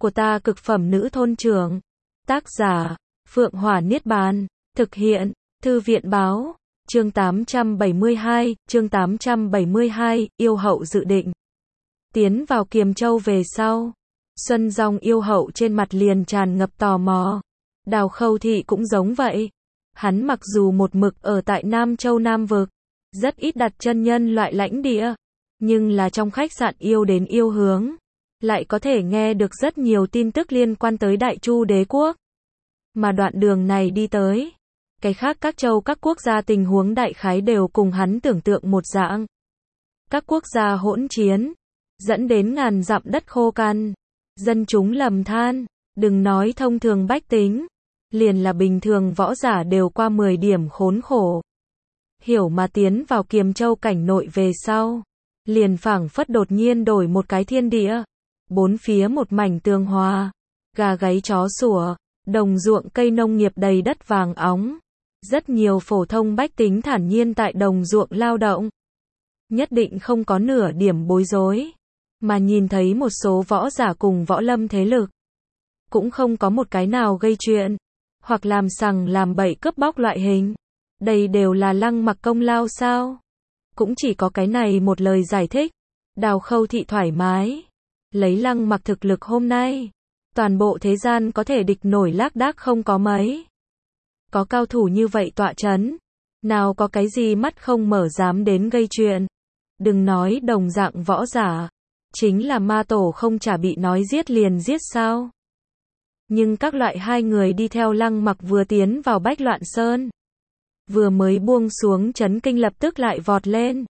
của ta cực phẩm nữ thôn trưởng. Tác giả, Phượng Hỏa Niết Bàn. Thực hiện, Thư viện báo. Chương 872, yêu hậu dự định. Tiến vào Kiềm Châu về sau. Xuân Dòng yêu hậu trên mặt liền tràn ngập tò mò. Đào Khâu Thị cũng giống vậy. Hắn mặc dù một mực ở tại Nam Châu Nam Vực, rất ít đặt chân nhân loại lãnh địa, nhưng là trong khách sạn yêu đến yêu hướng, lại có thể nghe được rất nhiều tin tức liên quan tới Đại Chu đế quốc. Mà đoạn đường này đi tới, cái khác các châu các quốc gia tình huống đại khái đều cùng hắn tưởng tượng một dạng. Các quốc gia hỗn chiến, dẫn đến ngàn dặm đất khô cằn, dân chúng lầm than, đừng nói thông thường bách tính, liền là bình thường võ giả đều qua 10 điểm khốn khổ. Hiểu mà tiến vào Kiềm Châu cảnh nội về sau, liền phảng phất đột nhiên đổi một cái thiên địa, bốn phía một mảnh tường hòa, gà gáy chó sủa, đồng ruộng cây nông nghiệp đầy đất vàng óng, rất nhiều phổ thông bách tính thản nhiên tại đồng ruộng lao động, nhất định không có nửa điểm bối rối, mà nhìn thấy một số võ giả cùng võ lâm thế lực, cũng không có một cái nào gây chuyện, hoặc làm sằng làm bậy cướp bóc loại hình. Đây đều là Lăng Mặc công lao sao? Cũng chỉ có cái này một lời giải thích. Đào Khâu Thị thoải mái. Lấy Lăng Mặc thực lực hôm nay, toàn bộ thế gian có thể địch nổi lác đác không có mấy. Có cao thủ như vậy tọa chấn, nào có cái gì mắt không mở dám đến gây chuyện. Đừng nói đồng dạng võ giả, chính là ma tổ không chả bị nói giết liền giết sao? Nhưng các loại hai người đi theo Lăng Mặc vừa tiến vào Bách Loạn Sơn, vừa mới buông xuống chấn kinh lập tức lại vọt lên.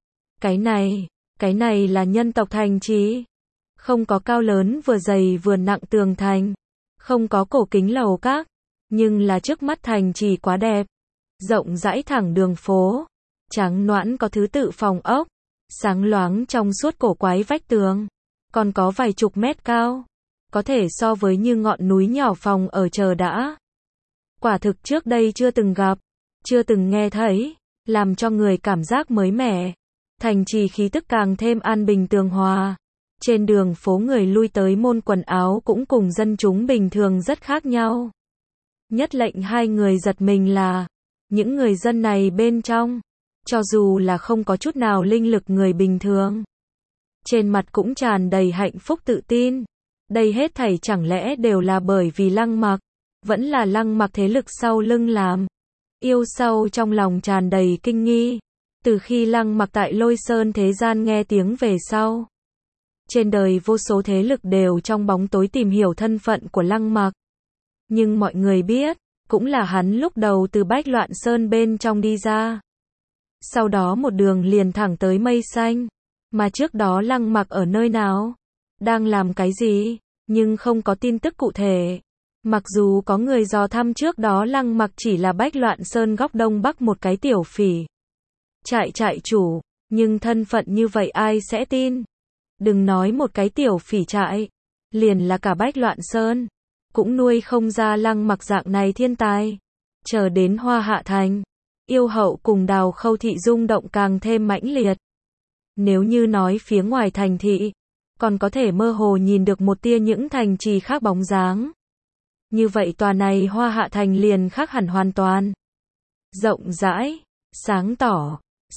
Cái này là nhân tộc thành trì. Không có cao lớn vừa dày vừa nặng tường thành, không có cổ kính lầu các, nhưng là trước mắt thành trì quá đẹp. Rộng rãi thẳng đường phố, trắng nõn có thứ tự phòng ốc, sáng loáng trong suốt cổ quái vách tường, còn có vài chục mét cao, có thể so với như ngọn núi nhỏ phòng ở chờ đã. Quả thực trước đây chưa từng gặp, chưa từng nghe thấy, làm cho người cảm giác mới mẻ. Thành trì khí tức càng thêm an bình tường hòa. Trên đường phố người lui tới môn quần áo cũng cùng dân chúng bình thường rất khác nhau. Nhất lệnh hai người giật mình là, những người dân này bên trong, cho dù là không có chút nào linh lực người bình thường, trên mặt cũng tràn đầy hạnh phúc tự tin. Đây hết thảy chẳng lẽ đều là bởi vì Lăng Mặc, vẫn là Lăng Mặc thế lực sau lưng làm. Yêu sâu trong lòng tràn đầy kinh nghi. Từ khi Lăng Mặc tại Lôi Sơn thế gian nghe tiếng về sau, trên đời vô số thế lực đều trong bóng tối tìm hiểu thân phận của Lăng Mặc. Nhưng mọi người biết, cũng là hắn lúc đầu từ Bách Loạn Sơn bên trong đi ra. Sau đó một đường liền thẳng tới Mây Xanh. Mà trước đó Lăng Mặc ở nơi nào? Đang làm cái gì? Nhưng không có tin tức cụ thể. Mặc dù có người dò thăm trước đó Lăng Mặc chỉ là Bách Loạn Sơn góc đông bắc một cái tiểu phỉ trại chủ, nhưng thân phận như vậy ai sẽ tin? Đừng nói một cái tiểu phỉ trại, liền là cả Bách Loạn Sơn, cũng nuôi không ra Lăng Mặc dạng này thiên tài. Chờ đến Hoa Hạ Thành, yêu hậu cùng Đào Khâu Thị rung động càng thêm mãnh liệt. Nếu như nói phía ngoài thành thị, còn có thể mơ hồ nhìn được một tia những thành trì khác bóng dáng. Như vậy tòa này Hoa Hạ Thành liền khác hẳn hoàn toàn. Rộng rãi, sáng tỏ,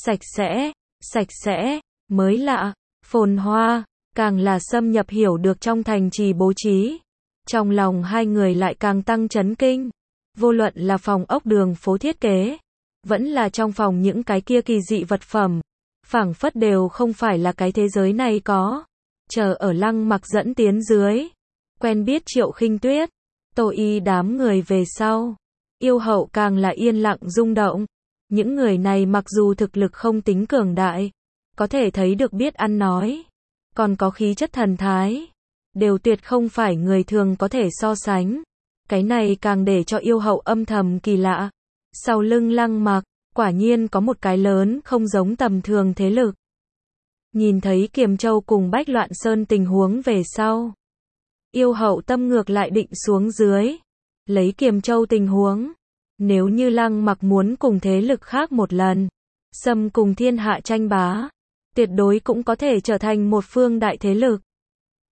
sạch sẽ, mới lạ, phồn hoa, càng là xâm nhập hiểu được trong thành trì bố trí. Trong lòng hai người lại càng tăng chấn kinh. Vô luận là phòng ốc đường phố thiết kế, vẫn là trong phòng những cái kia kỳ dị vật phẩm, phảng phất đều không phải là cái thế giới này có. Chờ ở Lăng Mặc dẫn tiến dưới, quen biết Triệu Khinh Tuyết, Tô Y đám người về sau, yêu hậu càng là yên lặng rung động. Những người này mặc dù thực lực không tính cường đại, có thể thấy được biết ăn nói, còn có khí chất thần thái, đều tuyệt không phải người thường có thể so sánh. Cái này càng để cho yêu hậu âm thầm kỳ lạ. Sau lưng Lăng Mặc, quả nhiên có một cái lớn không giống tầm thường thế lực. Nhìn thấy Kiềm Châu cùng Bách Loạn Sơn tình huống về sau, yêu hậu tâm ngược lại định xuống dưới. Lấy Kiềm Châu tình huống, nếu như Lăng Mặc muốn cùng thế lực khác một lần xâm cùng thiên hạ tranh bá, tuyệt đối cũng có thể trở thành một phương đại thế lực.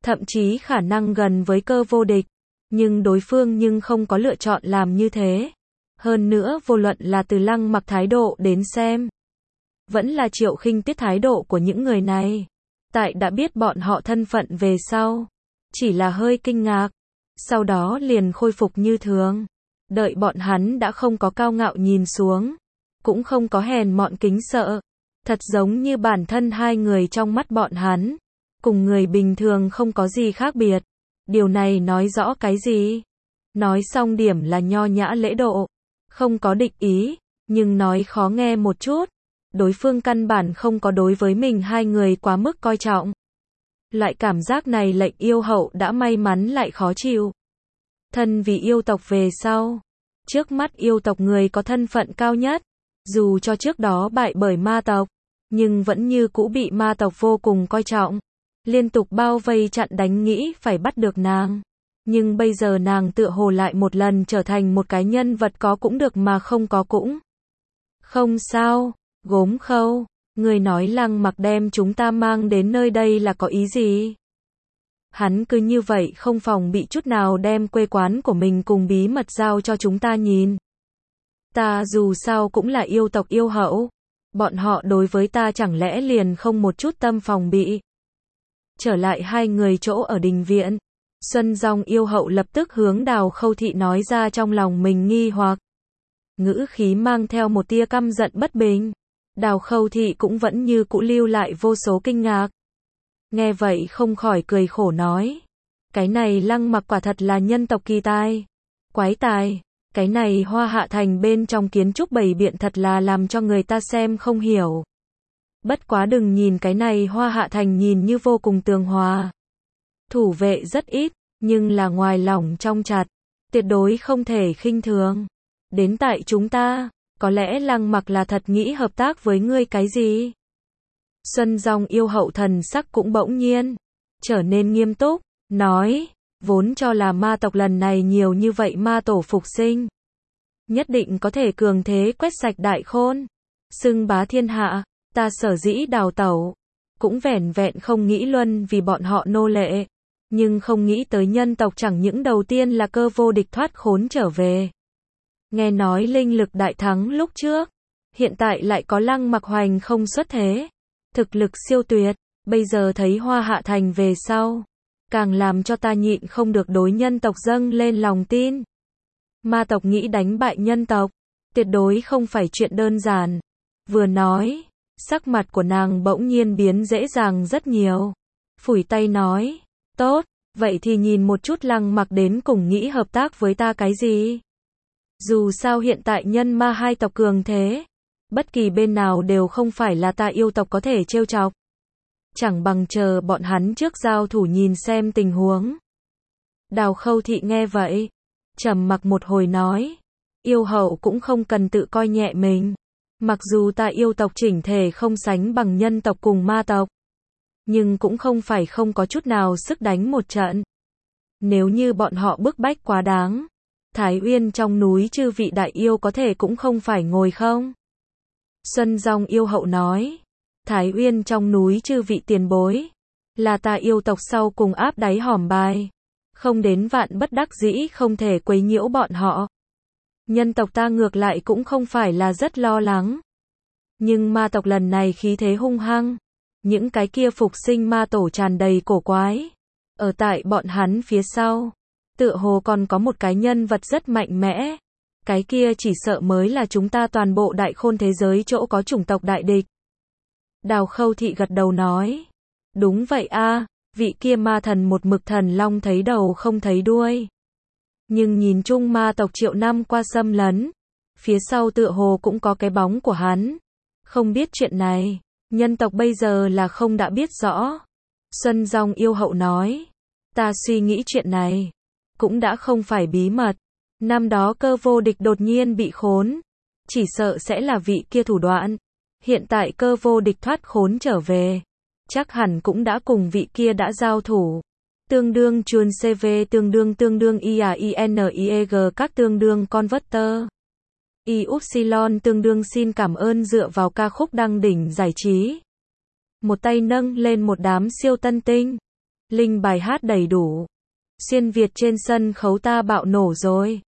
thậm chí khả năng gần với cơ vô địch. Nhưng đối phương không có lựa chọn làm như thế. Hơn nữa vô luận là từ Lăng Mặc thái độ đến xem, vẫn là Triệu Khinh Tuyết thái độ của những người này. Tại đã biết bọn họ thân phận về sau, chỉ là hơi kinh ngạc, sau đó liền khôi phục như thường. Đợi bọn hắn đã không có cao ngạo nhìn xuống, cũng không có hèn mọn kính sợ, thật giống như bản thân hai người trong mắt bọn hắn, cùng người bình thường không có gì khác biệt. Điều này nói rõ cái gì? Nói xong điểm là nho nhã lễ độ, không có địch ý, nhưng nói khó nghe một chút, đối phương căn bản không có đối với mình hai người quá mức coi trọng. Loại cảm giác này lệnh yêu hậu đã may mắn lại khó chịu. Thân vì yêu tộc về sau, trước mắt yêu tộc người có thân phận cao nhất, dù cho trước đó bại bởi ma tộc, nhưng vẫn như cũ bị ma tộc vô cùng coi trọng, liên tục bao vây chặn đánh nghĩ phải bắt được nàng. Nhưng bây giờ nàng tựa hồ lại một lần trở thành một cái nhân vật có cũng được mà không có cũng không sao. Gốm Khâu, người nói Lăng Mặc đem chúng ta mang đến nơi đây là có ý gì? Hắn cứ như vậy không phòng bị chút nào đem quê quán của mình cùng bí mật giao cho chúng ta nhìn. Ta dù sao cũng là yêu tộc yêu hậu, bọn họ đối với ta chẳng lẽ liền không một chút tâm phòng bị? Trở lại hai người chỗ ở đình viện, Xuân Dòng yêu hậu lập tức hướng Đào Khâu Thị nói ra trong lòng mình nghi hoặc. Ngữ khí mang theo một tia căm giận bất bình. Đào Khâu Thị cũng vẫn như cũ lưu lại vô số kinh ngạc. Nghe vậy không khỏi cười khổ nói. Cái này Lăng Mặc quả thật là nhân tộc kỳ tài. Quái tài. Cái này Hoa Hạ Thành bên trong kiến trúc bày biện thật là làm cho người ta xem không hiểu. Bất quá đừng nhìn cái này Hoa Hạ Thành nhìn như vô cùng tường hòa. Thủ vệ rất ít, nhưng là ngoài lỏng trong chặt. Tuyệt đối không thể khinh thường. Đến tại chúng ta, có lẽ Lăng Mặc là thật nghĩ hợp tác với ngươi cái gì? Xuân Dòng yêu hậu thần sắc cũng bỗng nhiên trở nên nghiêm túc, nói, vốn cho là ma tộc lần này nhiều như vậy ma tổ phục sinh, nhất định có thể cường thế quét sạch đại khôn, xưng bá thiên hạ, ta sở dĩ đào tẩu, cũng vẻn vẹn không nghĩ luân vì bọn họ nô lệ, nhưng không nghĩ tới nhân tộc chẳng những đầu tiên là cơ vô địch thoát khốn trở về. Nghe nói linh lực đại thắng lúc trước, hiện tại lại có Lăng Mặc hoành không xuất thế, thực lực siêu tuyệt, bây giờ thấy Hoa Hạ Thành về sau, càng làm cho ta nhịn không được đối nhân tộc dâng lên lòng tin. Ma tộc nghĩ đánh bại nhân tộc, tuyệt đối không phải chuyện đơn giản. Vừa nói, sắc mặt của nàng bỗng nhiên biến dễ dàng rất nhiều. Phủi tay nói, tốt, vậy thì nhìn một chút Lăng Mặc đến cùng nghĩ hợp tác với ta cái gì. Dù sao hiện tại nhân ma hai tộc cường thế, bất kỳ bên nào đều không phải là ta yêu tộc có thể trêu chọc. Chẳng bằng chờ bọn hắn trước giao thủ nhìn xem tình huống. Đào Khâu Thị nghe vậy, trầm mặc một hồi nói, yêu hậu cũng không cần tự coi nhẹ mình. Mặc dù ta yêu tộc chỉnh thể không sánh bằng nhân tộc cùng ma tộc, nhưng cũng không phải không có chút nào sức đánh một trận. Nếu như bọn họ bức bách quá đáng, Thái Uyên trong núi chư vị đại yêu có thể cũng không phải ngồi không. Xuân Dòng yêu hậu nói, Thái Uyên trong núi chư vị tiền bối, là ta yêu tộc sau cùng áp đáy hòm bài, không đến vạn bất đắc dĩ không thể quấy nhiễu bọn họ. Nhân tộc ta ngược lại cũng không phải là rất lo lắng. Nhưng ma tộc lần này khí thế hung hăng, những cái kia phục sinh ma tổ tràn đầy cổ quái. Ở tại bọn hắn phía sau, tựa hồ còn có một cái nhân vật rất mạnh mẽ. Cái kia chỉ sợ mới là chúng ta toàn bộ đại khôn thế giới chỗ có chủng tộc đại địch. Đào Khâu Thị gật đầu nói, đúng vậy a, vị kia ma thần một mực thần long thấy đầu không thấy đuôi. Nhưng nhìn chung ma tộc triệu năm qua xâm lấn, phía sau tựa hồ cũng có cái bóng của hắn. Không biết chuyện này, nhân tộc bây giờ là không đã biết rõ. Xuân Dòng yêu hậu nói, ta suy nghĩ chuyện này, cũng đã không phải bí mật. Năm đó cơ vô địch đột nhiên bị khốn, chỉ sợ sẽ là vị kia thủ đoạn. Hiện tại cơ vô địch thoát khốn trở về, chắc hẳn cũng đã cùng vị kia đã giao thủ. Tương đương chuồn CV tương đương IAINIEG các tương đương converter. Y-upsilon tương đương xin cảm ơn dựa vào ca khúc đăng đỉnh giải trí. Một tay nâng lên một đám siêu tân tinh. Linh bài hát đầy đủ. Xuyên Việt trên sân khấu ta bạo nổ rồi.